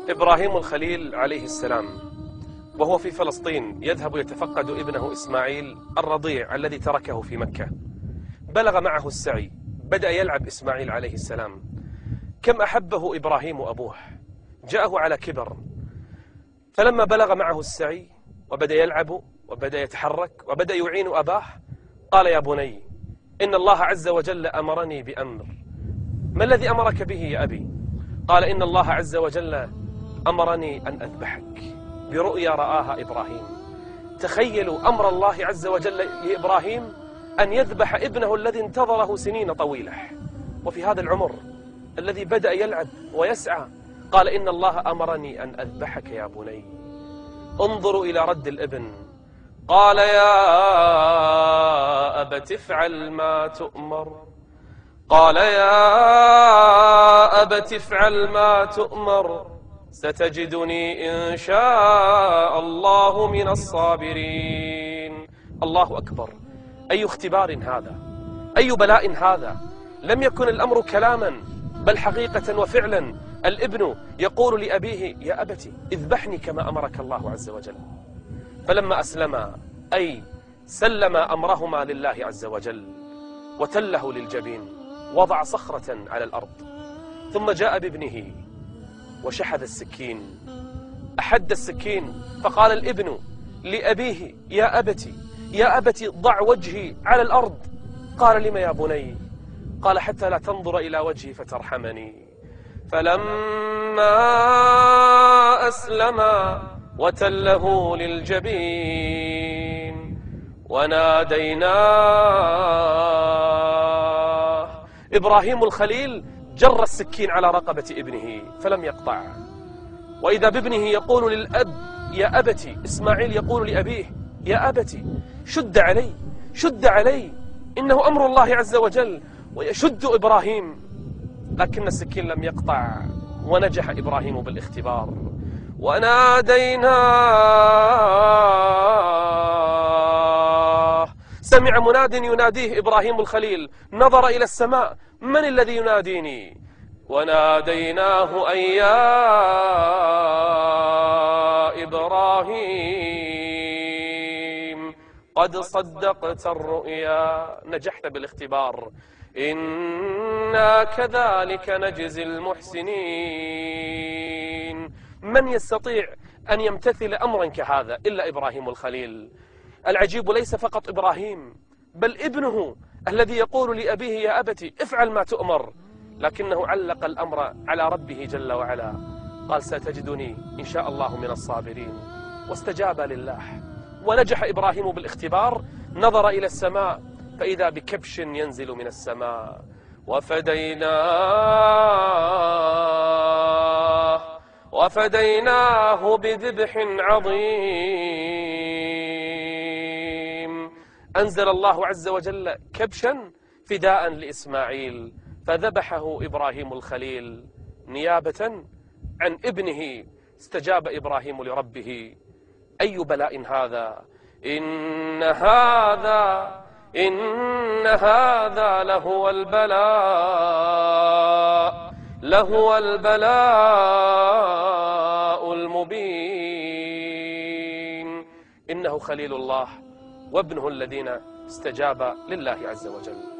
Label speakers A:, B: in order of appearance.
A: إبراهيم الخليل عليه السلام وهو في فلسطين يذهب يتفقد ابنه إسماعيل الرضيع الذي تركه في مكة. بلغ معه السعي، بدأ يلعب إسماعيل عليه السلام. كم أحبه إبراهيم أبوه، جاءه على كبر، فلما بلغ معه السعي وبدأ يلعب وبدأ يتحرك وبدأ يعين أباه، قال: يا بني، إن الله عز وجل أمرني بأمر. ما الذي أمرك به يا أبي؟ قال: إن الله عز وجل أمرني أن أذبحك، برؤيا رآها إبراهيم. تخيلوا أمر الله عز وجل لإبراهيم أن يذبح ابنه الذي انتظره سنين طويلة، وفي هذا العمر الذي بدأ يلعب ويسعى قال: إن الله أمرني أن أذبحك يا بني. انظروا إلى رد الابن، قال: يا أبت افعل ما تؤمر. قال: يا أبت افعل ما تؤمر، ستجدني إن شاء الله من الصابرين. الله أكبر، أي اختبار هذا، أي بلاء هذا. لم يكن الأمر كلاما بل حقيقة وفعلا. الابن يقول لأبيه: يا أبت اذبحني كما أمرك الله عز وجل. فلما أسلما، أي سلم أمرهما لله عز وجل وتله للجبين، وضع صخرة على الأرض، ثم جاء بابنه وشحذ السكين، أحد السكين، فقال الابن لأبيه: يا أبت، يا أبت ضع وجهي على الأرض. قال: لم يا بني؟ قال: حتى لا تنظر إلى وجهي فترحمني. فلما أسلما وتله للجبين وناديناه. إبراهيم الخليل جر السكين على رقبة ابنه فلم يقطع، وإذا بابنه يقول للأب: يا أبت. إسماعيل يقول لأبيه: يا أبت شد علي، شد علي، إنه أمر الله عز وجل. ويشد إبراهيم، لكن السكين لم يقطع، ونجح إبراهيم بالاختبار. وناديناه، سمع مناد يناديه إبراهيم الخليل، نظر إلى السماء: من الذي يناديني؟ وناديناه أن يا إبراهيم قد صدقت الرؤيا، نجحت بالاختبار، إنا كذلك نجزي المحسنين. من يستطيع أن يمتثل أمرا كهذا إلا إبراهيم الخليل؟ العجيب ليس فقط إبراهيم، بل ابنه الذي يقول لأبيه: يا أبت افعل ما تؤمر، لكنه علق الأمر على ربه جل وعلا، قال: ستجدني إن شاء الله من الصابرين. واستجاب لله، ونجح إبراهيم بالاختبار. نظر إلى السماء فإذا بكبش ينزل من السماء. وفديناه بذبح عظيم. أنزل الله عز وجل كبشا فداء لإسماعيل، فذبحه إبراهيم الخليل نيابة عن ابنه. استجاب إبراهيم لربه. أي بلاء هذا! إن هذا لهو البلاء المبين. إنه خليل الله وابنه الذين استجاب لله عز وجل.